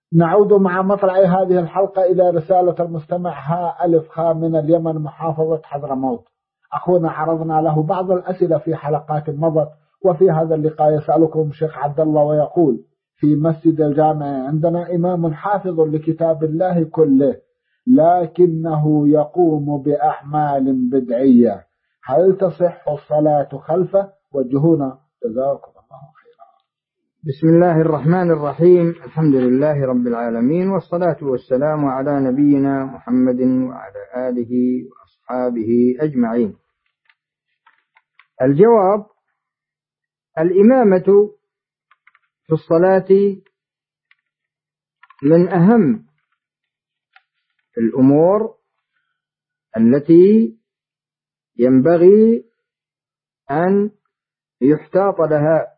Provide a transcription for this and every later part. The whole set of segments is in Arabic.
نعود مع مطلع هذه الحلقة إلى رسالة المستمع ألف خا من اليمن محافظة حضرموت. أخونا عرضنا له بعض الأسئلة في حلقات مضت، وفي هذا اللقاء يسألكم شيخ عبد الله ويقول: في مسجد الجامع عندنا إمام حافظ لكتاب الله كله، لكنه يقوم بأعمال بدعية، هل تصح الصلاة خلفه؟ وجهونا جزاكم الله خيرا. بسم الله الرحمن الرحيم، الحمد لله رب العالمين، والصلاة والسلام على نبينا محمد وعلى آله وأصحابه أجمعين. الجواب: الإمامة في الصلاة من أهم الأمور التي ينبغي أن يحتاط لها.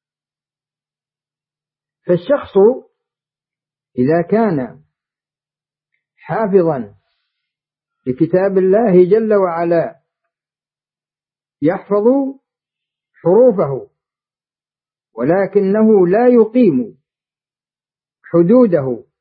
فالشخص إذا كان حافظا لكتاب الله جل وعلا يحفظ حروفه، ولكنه لا يقيم حدوده،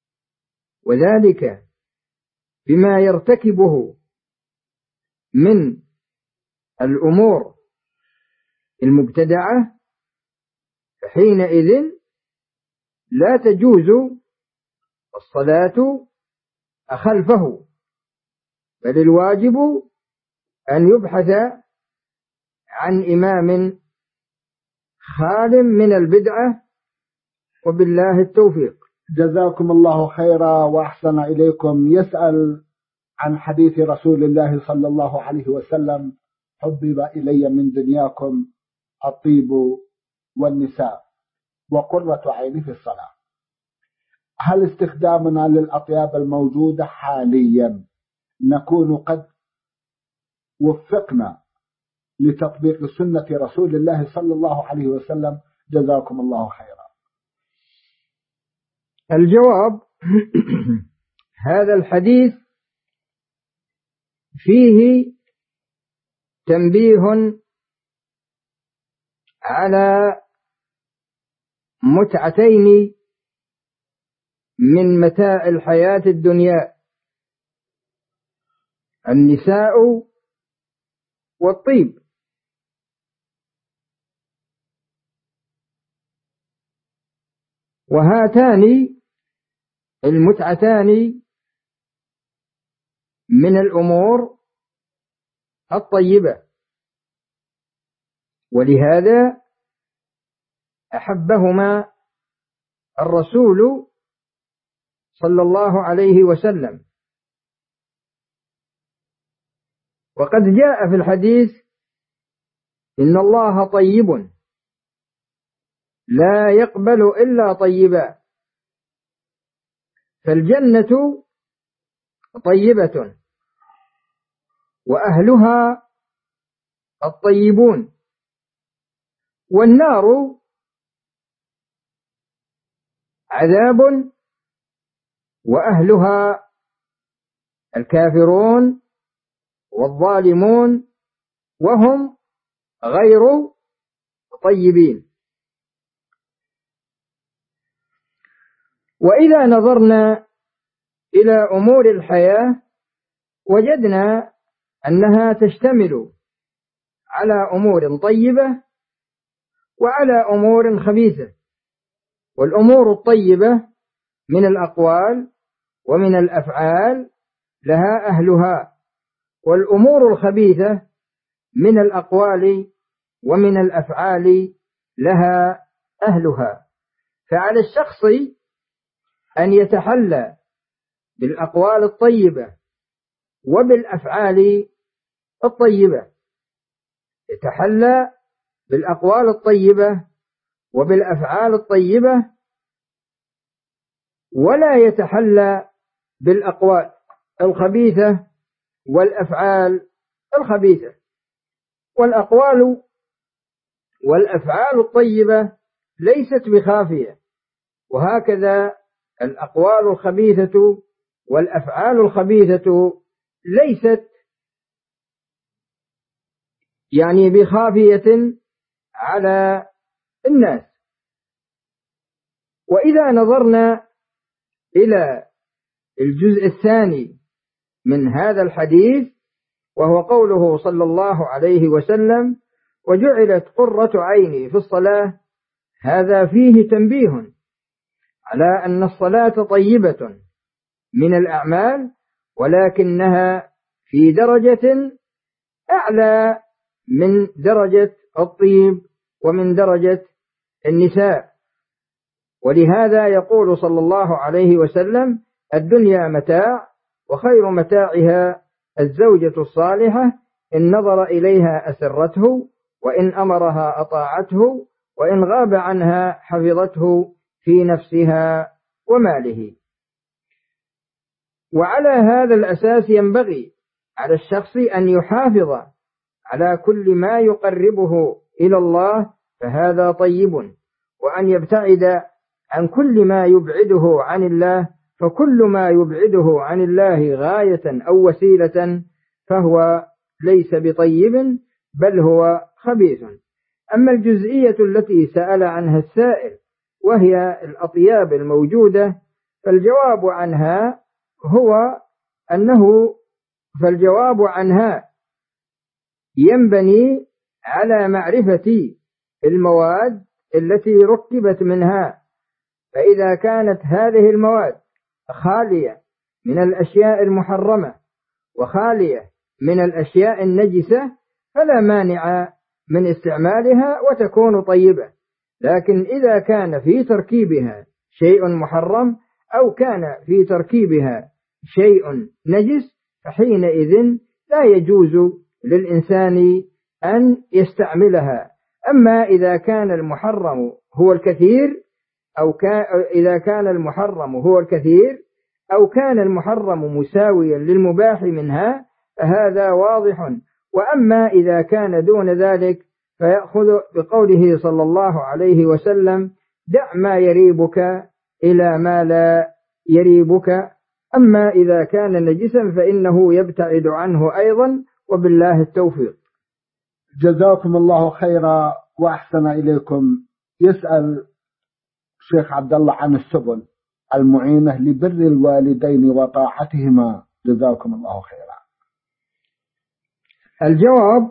وذلك بما يرتكبه من الأمور المبتدعة، فحينئذ لا تجوز الصلاة خلفه، بل الواجب أن يبحث عن إمام خال من البدعة، وبالله التوفيق. جزاكم الله خيرا وأحسن إليكم. يسأل عن حديث رسول الله صلى الله عليه وسلم: حبب إلي من دنياكم الطيب والنساء وقرة عيني في الصلاة. هل استخدامنا للأطياب الموجودة حاليا نكون قد وفقنا لتطبيق سنة رسول الله صلى الله عليه وسلم؟ جزاكم الله خيرا. الجواب: هذا الحديث فيه تنبيه على متعتين من متاع الحياة الدنيا: النساء والطيب. وهاتان المتعتان من الأمور الطيبة، ولهذا أحبهما الرسول صلى الله عليه وسلم. وقد جاء في الحديث: إن الله طيب لا يقبل إلا طيبا. فالجنة طيبة وأهلها الطيبون، والنار عذاب وأهلها الكافرون والظالمون وهم غير طيبين. وإذا نظرنا إلى أمور الحياة وجدنا أنها تشتمل على أمور طيبة وعلى أمور خبيثة. والأمور الطيبة من الأقوال ومن الأفعال لها أهلها، والأمور الخبيثة من الأقوال ومن الأفعال لها أهلها. فعلى الشخص أن يتحلى بالأقوال الطيبة وبالأفعال الطيبة، يتحلى بالأقوال الطيبة وبالأفعال الطيبة، ولا يتحلى بالأقوال الخبيثة والأفعال الخبيثة. والأقوال والأفعال الطيبة ليست بخافية، وهكذا الأقوال الخبيثة والأفعال الخبيثة ليست بخافية على الناس. وإذا نظرنا إلى الجزء الثاني من هذا الحديث، وهو قوله صلى الله عليه وسلم: وجعلت قرة عيني في الصلاة. هذا فيه تنبيه على أن الصلاة طيبة من الأعمال، ولكنها في درجة أعلى من درجة الطيب ومن درجة النساء. ولهذا يقول صلى الله عليه وسلم: الدنيا متاع، وخير متاعها الزوجة الصالحة، إن نظر إليها أسرته، وإن أمرها أطاعته، وإن غاب عنها حفظته في نفسها وماله. وعلى هذا الأساس ينبغي على الشخص أن يحافظ على كل ما يقربه إلى الله، فهذا طيب، وأن يبتعد عن كل ما يبعده عن الله، فكل ما يبعده عن الله غاية أو وسيلة فهو ليس بطيب، بل هو خبيث. أما الجزئية التي سأل عنها السائل، وهي الأطياب الموجودة، فالجواب عنها ينبني على معرفة المواد التي ركبت منها. فإذا كانت هذه المواد خالية من الأشياء المحرمة وخالية من الأشياء النجسة، فلا مانع من استعمالها وتكون طيبة. لكن إذا كان في تركيبها شيء محرم أو كان في تركيبها شيء نجس، فحينئذ لا يجوز للإنسان أن يستعملها. أما إذا كان المحرم هو الكثير أو كان المحرم مساويا للمباح منها، فهذا واضح. وأما إذا كان دون ذلك، فيأخذ بقوله صلى الله عليه وسلم: دع ما يريبك إلى ما لا يريبك. أما إذا كان نجسا فإنه يبتعد عنه أيضا، وبالله التوفيق. جزاكم الله خيرا وأحسن إليكم. يسأل شيخ عبد الله عن السبل المعينة لبر الوالدين وطاعتهما، جزاكم الله خيرا. الجواب: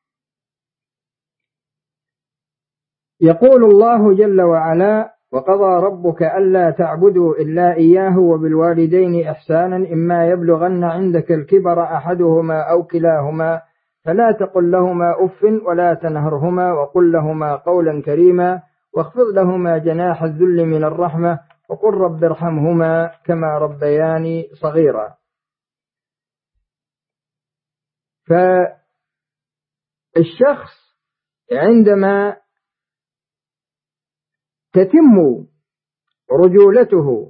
يقول الله جل وعلا: وقضى ربك ألا تعبدوا إلا إياه وبالوالدين إحسانا، إما يبلغن عندك الكبر أحدهما أو كلاهما فلا تقل لهما أف ولا تنهرهما، وقل لهما قولا كريما، واخفض لهما جناح الذل من الرحمة، وقل رب ارحمهما كما ربياني صغيرا. فالشخص عندما تتم رجولته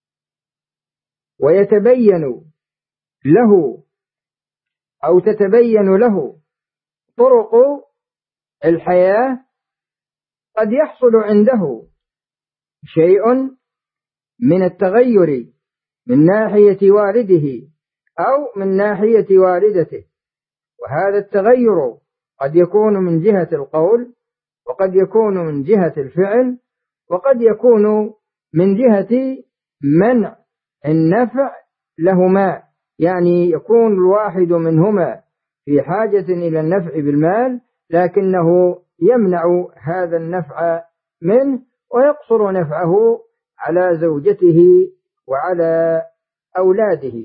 ويتبين له أو تتبين له طرق الحياة، قد يحصل عنده شيء من التغير من ناحية والده أو من ناحية والدته، وهذا التغير قد يكون من جهة القول، وقد يكون من جهة الفعل، وقد يكون من جهة منع النفع لهما، يعني يكون الواحد منهما في حاجة إلى النفع بالمال، لكنه يمنع هذا النفع منه ويقصر نفعه على زوجته وعلى أولاده.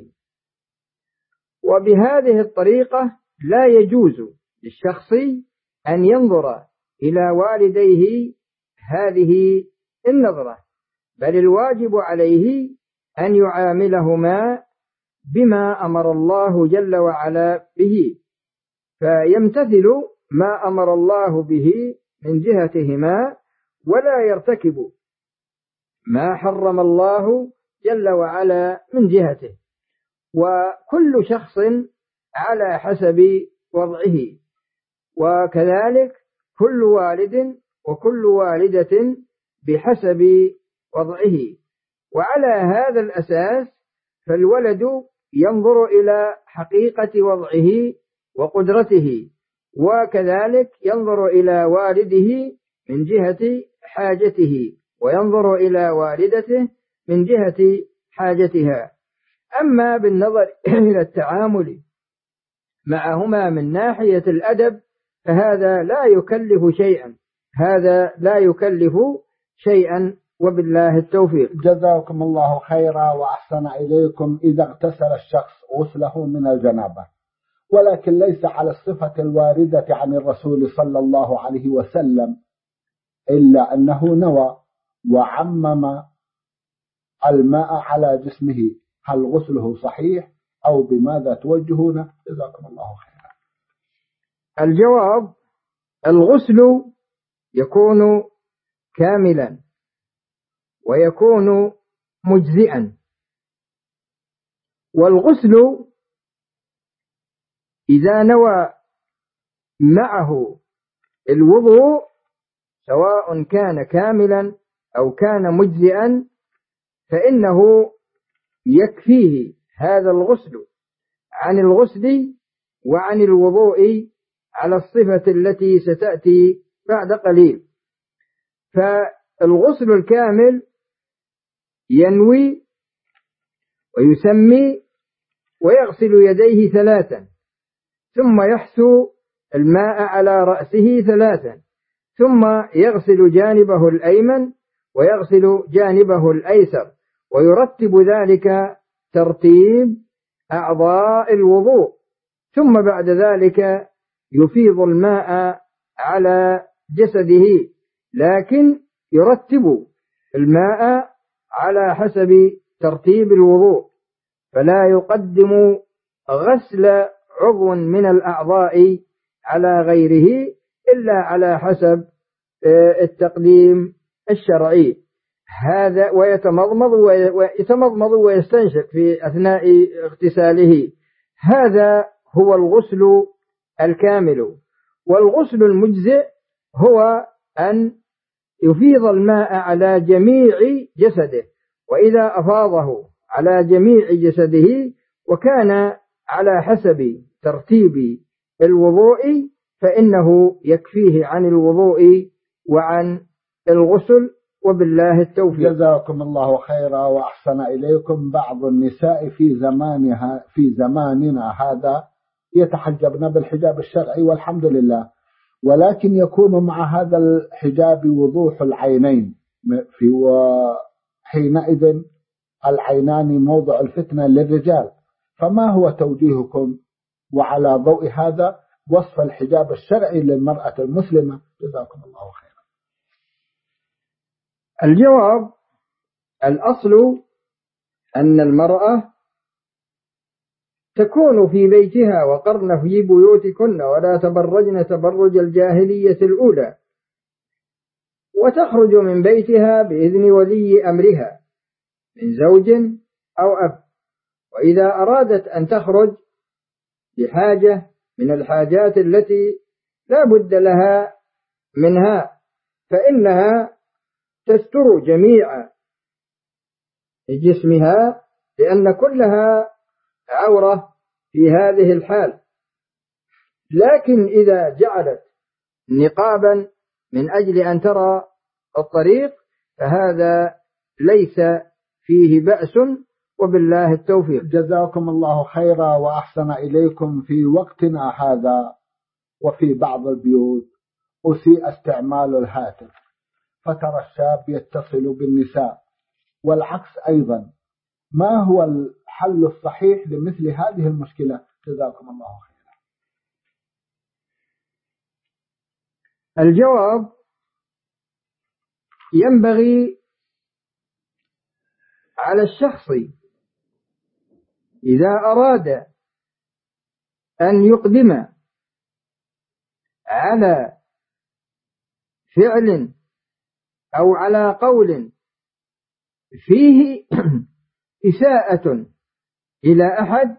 وبهذه الطريقة لا يجوز للشخص أن ينظر إلى والديه هذه النظرة، بل الواجب عليه أن يعاملهما بما أمر الله جل وعلا به، فيمتثل ما أمر الله به من جهتهما، ولا يرتكب ما حرم الله جل وعلا من جهته. وكل شخص على حسب وضعه، وكذلك كل والد وكل والدة بحسب وضعه. وعلى هذا الأساس فالولد ينظر إلى حقيقة وضعه وقدرته، وكذلك ينظر إلى والده من جهة حاجته، وينظر إلى والدته من جهة حاجتها. أما بالنظر إلى التعامل معهما من ناحية الأدب فهذا لا يكلف شيئا، هذا لا يكلف شيئا، وبالله التوفيق. جزاكم الله خيرا وأحسن إليكم. إذا اغتسل الشخص غسله من الجنابة ولكن ليس على الصفة الواردة عن الرسول صلى الله عليه وسلم إلا أنه نوى وعمم الماء على جسمه، هل غسله صحيح أو بماذا توجهون؟ جزاكم الله خيرا. الجواب: الغسل يكون كاملا ويكون مجزئا، والغسل إذا نوى معه الوضوء سواء كان كاملا أو كان مجزئا فإنه يكفيه هذا الغسل عن الغسل وعن الوضوء على الصفة التي ستأتي بعد قليل. فالغسل الكامل ينوي ويسمي ويغسل يديه 3، ثم يحثو الماء على رأسه 3، ثم يغسل جانبه الأيمن ويغسل جانبه الأيسر، ويرتب ذلك ترتيب أعضاء الوضوء، ثم بعد ذلك يفيض الماء على جسده، لكن يرتب الماء على حسب ترتيب الوضوء، فلا يقدم غسل عضو من الأعضاء على غيره إلا على حسب التقديم الشرعي. هذا ويتمضمض ويستنشق في أثناء اغتساله، هذا هو الغسل الكامل. والغسل المجزئ هو أن يفيض الماء على جميع جسده، وإذا أفاضه على جميع جسده وكان على حسب ترتيب الوضوء فإنه يكفيه عن الوضوء وعن الغسل، وبالله التوفيق. جزاكم الله خيرا وأحسن إليكم. بعض النساء في زماننا هذا يتحجبن بالحجاب الشرعي والحمد لله، ولكن يكون مع هذا الحجاب وضوح العينين، وحينئذ العينان موضع الفتنة للرجال، فما هو توجيهكم وعلى ضوء هذا وصف الحجاب الشرعي للمرأة المسلمة؟ جزاكم الله خيرا. الجواب: الأصل أن المرأة تكون في بيتها وقرن في بيوتكن ولا تبرجن تبرج الجاهلية الأولى، وتخرج من بيتها بإذن ولي أمرها من زوج أو أب، وإذا أرادت أن تخرج بحاجة من الحاجات التي لا بد لها منها فإنها تستر جميع جسمها، لأن كلها عورة في هذه الحال. لكن إذا جعلت نقابا من أجل أن ترى الطريق فهذا ليس فيه بأس، وبالله التوفيق. جزاكم الله خيرا وأحسن إليكم. في وقتنا هذا وفي بعض البيوت أسيء استعمال الهاتف، فترى الشاب يتصل بالنساء والعكس أيضا، ما هو الحل الصحيح لمثل هذه المشكلة؟ جزاكم الله خيرا. الجواب: ينبغي على الشخص إذا أراد أن يقدم على فعل أو على قول فيه إساءة إلى أحد،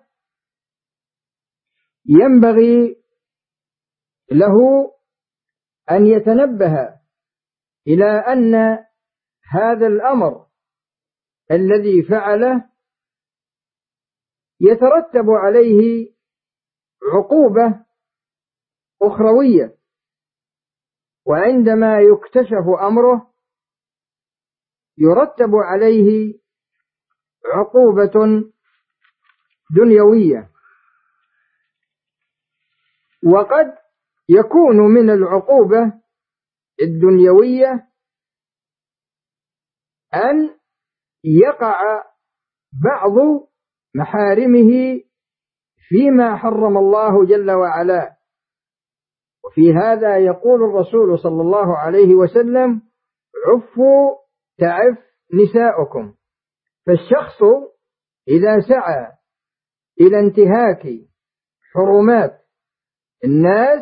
ينبغي له أن يتنبه إلى أن هذا الأمر الذي فعله يترتب عليه عقوبة أخروية، وعندما يكتشف أمره يرتب عليه عقوبة دنيوية، وقد يكون من العقوبة الدنيوية أن يقع بعض محارمه فيما حرم الله جل وعلا. وفي هذا يقول الرسول صلى الله عليه وسلم: عفوا تعف نساؤكم. فالشخص إذا سعى إلى انتهاك حرمات الناس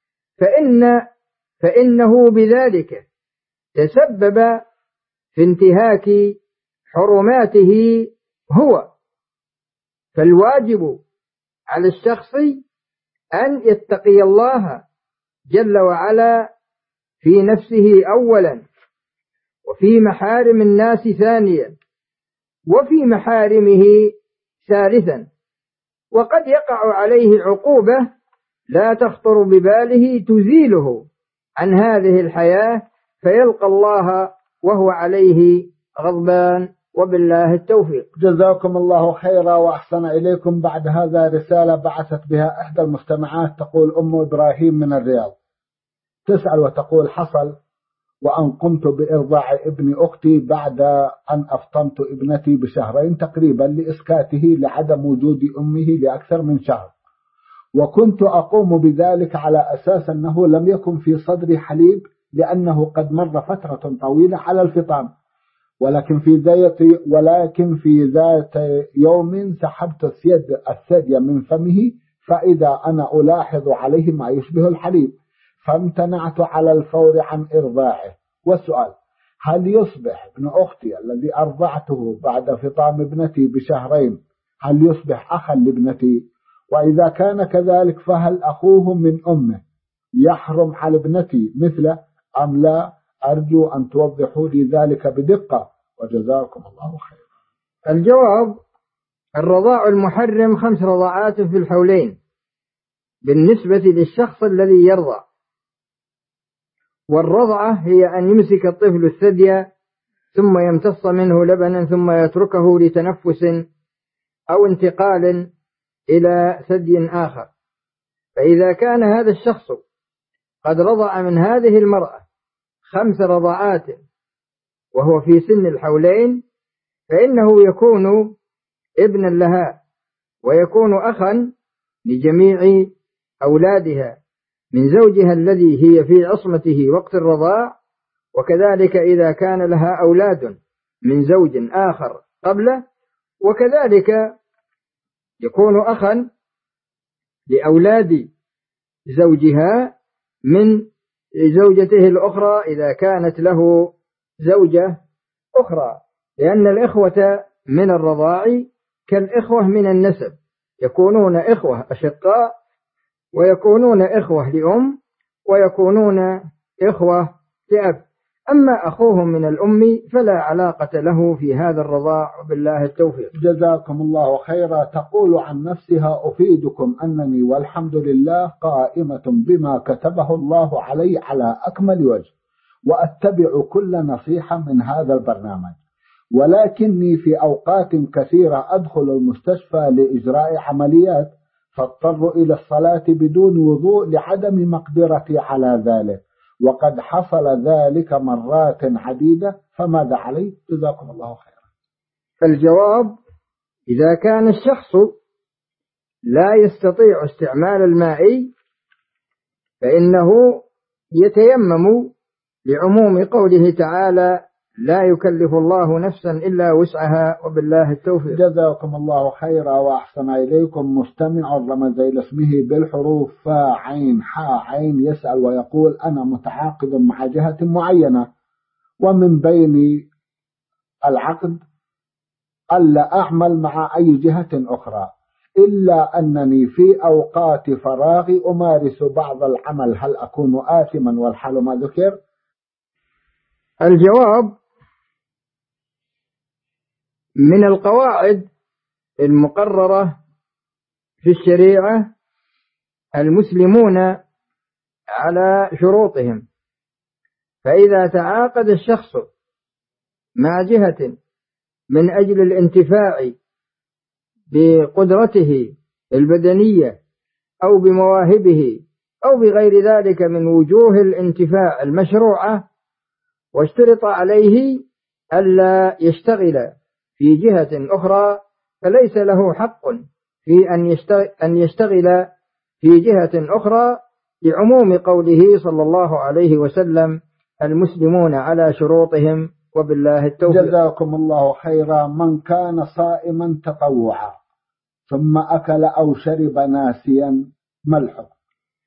فإنه بذلك تسبب في انتهاك حرماته هو. فالواجب على الشخص أن يتقي الله جل وعلا في نفسه أولا، وفي محارم الناس ثانيا، وفي محارمه ثالثا. وقد يقع عليه عقوبة لا تخطر بباله تزيله عن هذه الحياة، فيلقى الله وهو عليه غضبان، وبالله التوفيق. جزاكم الله خيرا وأحسن إليكم. بعد هذا رسالة بعثت بها إحدى المستمعات، تقول أم إبراهيم من الرياض، تسأل وتقول: حصل وأن قمت بإرضاع ابن أختي بعد أن أفطمت ابنتي بشهرين تقريبا لإسكاته لعدم وجود أمه لأكثر من شهر، وكنت أقوم بذلك على أساس أنه لم يكن في صدري حليب لأنه قد مر فترة طويلة على الفطام، ولكن في ذات يوم سحبت الثدي من فمه فإذا أنا ألاحظ عليه ما يشبه الحليب، فامتنعت على الفور عن إرضاعه. والسؤال: هل يصبح ابن أختي الذي أرضعته بعد فطام ابنتي بشهرين هل يصبح أخا لابنتي؟ وإذا كان كذلك فهل أخوه من أمه يحرم على ابنتي مثله أم لا؟ أرجو أن توضحوا لي ذلك بدقة، وجزاكم الله خيرا. الجواب: الرضاع المحرم 5 رضاعات في الحولين بالنسبة للشخص الذي يرضع. والرضعة هي أن يمسك الطفل الثدي ثم يمتص منه لبنا ثم يتركه لتنفس أو انتقال إلى ثدي آخر. فإذا كان هذا الشخص قد رضع من هذه المرأة 5 رضاعات وهو في سن الحولين، فإنه يكون ابنا لها ويكون أخا لجميع أولادها من زوجها الذي هي في عصمته وقت الرضاع، وكذلك إذا كان لها أولاد من زوج آخر قبله، وكذلك يكون أخا لأولاد زوجها من زوجته الأخرى إذا كانت له زوجة أخرى، لأن الإخوة من الرضاع كالإخوة من النسب، يكونون إخوة أشقاء، ويكونون إخوة لأم، ويكونون إخوة لأب. أما أخوهم من الأم فلا علاقة له في هذا الرضاع، وبالله التوفيق. جزاكم الله خيرا. تقول عن نفسها: أفيدكم أنني والحمد لله قائمة بما كتبه الله علي على أكمل وجه، وأتبع كل نصيحة من هذا البرنامج، ولكني في أوقات كثيرة أدخل المستشفى لإجراء عمليات فاضطر إلى الصلاة بدون وضوء لعدم مقدرتي على ذلك، وقد حصل ذلك مرات عديدة، فماذا علي؟ جزاكم الله خيرا. فالجواب: إذا كان الشخص لا يستطيع استعمال الماء فإنه يتيمم لعموم قوله تعالى: لا يكلف الله نفسا إلا وسعها، وبالله التوفيق. جزاكم الله خيرا وأحسن إليكم. مستمع رمز إلى اسمه بالحروف فا عين حا عين يسأل ويقول: أنا متعاقد مع جهة معينة، ومن بين العقد ألا أعمل مع أي جهة أخرى، إلا أنني في أوقات فراغي أمارس بعض العمل، هل أكون آثما والحال ما ذكر؟ الجواب: من القواعد المقررة في الشريعة المسلمون على من أجل الانتفاع بقدرته البدنية أو بمواهبه أو بغير ذلك من وجوه الانتفاع المشروعة، واشترط عليه ألا يشتغل في جهة أخرى، فليس له حق في أن يشتغل في جهة أخرى، لعموم قوله صلى الله عليه وسلم: المسلمون على شروطهم وبالله التوفيق. جزاكم الله خيرا. من كان صائما تطوعا ثم أكل أو شرب ناسيا، ما الحكم؟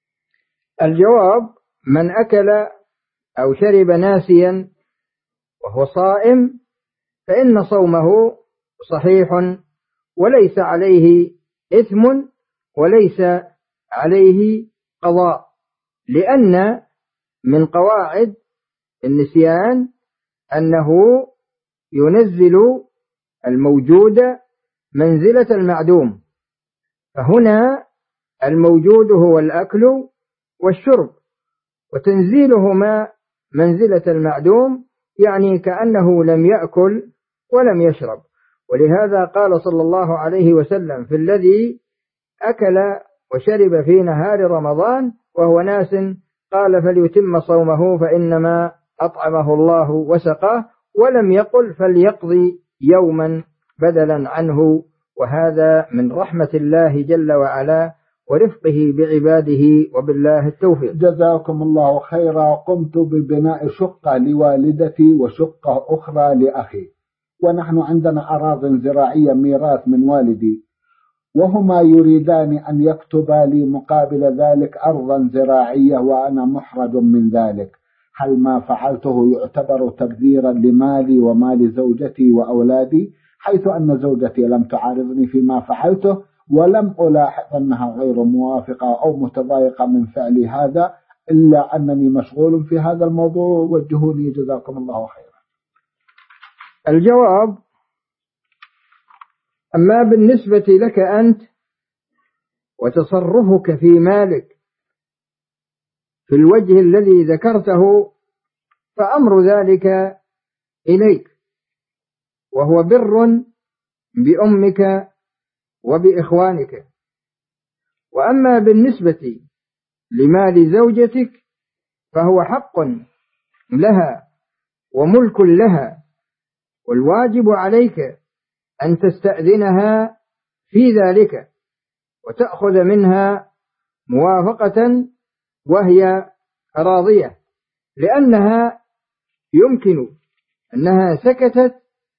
الجواب: من أكل أو شرب ناسيا وهو صائم فإن صومه صحيح، وليس عليه إثم وليس عليه قضاء، لأن من قواعد النسيان أنه ينزل الموجود منزلة المعدوم، فهنا الموجود هو الأكل والشرب، وتنزيلهما منزلة المعدوم يعني كأنه لم يأكل ولم يشرب. ولهذا قال صلى الله عليه وسلم في الذي أكل وشرب في نهار رمضان وهو ناس، قال: فليتم صومه فإنما أطعمه الله وسقاه، ولم يقل فليقضي يوما بدلا عنه. وهذا من رحمة الله جل وعلا ورفقه بعباده، وبالله التوفيق. جزاكم الله خيرا. قمت ببناء شقة لوالدتي وشقة أخرى لأخي، ونحن عندنا أراضٍ زراعية ميراث من والدي، وهما يريدان أن يكتبا لي مقابل ذلك أرضا زراعية، وأنا محرج من ذلك. هل ما فعلته يعتبر تبذيرا لمالي ومال زوجتي وأولادي، حيث أن زوجتي لم تعارضني فيما فعلته، ولم ألاحظ أنها غير موافقة أو متضايقة من فعلي هذا، إلا أنني مشغول في هذا الموضوع؟ وجهوني جزاكم الله خيرا. الجواب: أما بالنسبة لك أنت وتصرفك في مالك في الوجه الذي ذكرته، فأمر ذلك إليك، وهو بر بأمك وبإخوانك. وأما بالنسبة لمال زوجتك فهو حق لها وملك لها، والواجب عليك أن تستأذنها في ذلك وتأخذ منها موافقة وهي راضية، لأنها يمكن أنها سكتت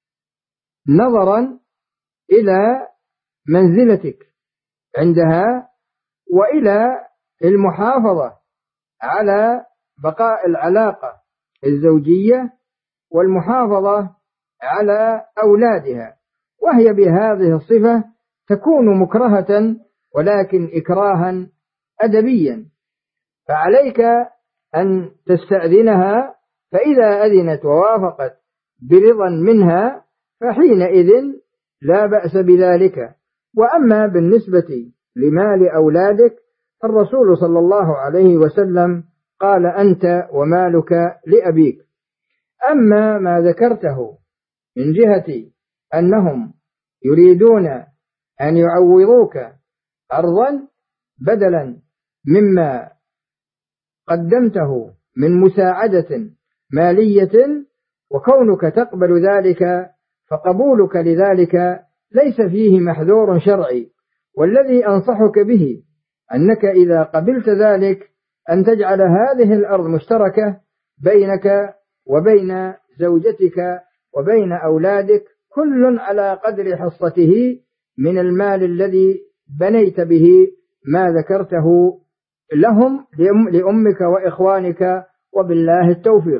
نظرا إلى منزلتك عندها وإلى المحافظة على بقاء العلاقة الزوجية والمحافظة على أولادها، وهي بهذه الصفة تكون مكرهة، ولكن إكراها أدبيا، فعليك أن تستأذنها، فإذا أذنت ووافقت برضا منها فحينئذ لا بأس بذلك. وأما بالنسبة لمال أولادك الرسول صلى الله عليه وسلم قال: أنت ومالك لأبيك. أما ما ذكرته من جهة أنهم يريدون أن يعوضوك أرضا بدلا مما قدمته من مساعدة مالية، وكونك تقبل ذلك، فقبولك لذلك ليس فيه محذور شرعي، والذي أنصحك به أنك إذا قبلت ذلك أن تجعل هذه الأرض مشتركة بينك وبين زوجتك وبين أولادك، كل على قدر حصته من المال الذي بنيت به ما ذكرته لهم لأمك وإخوانك، وبالله التوفيق.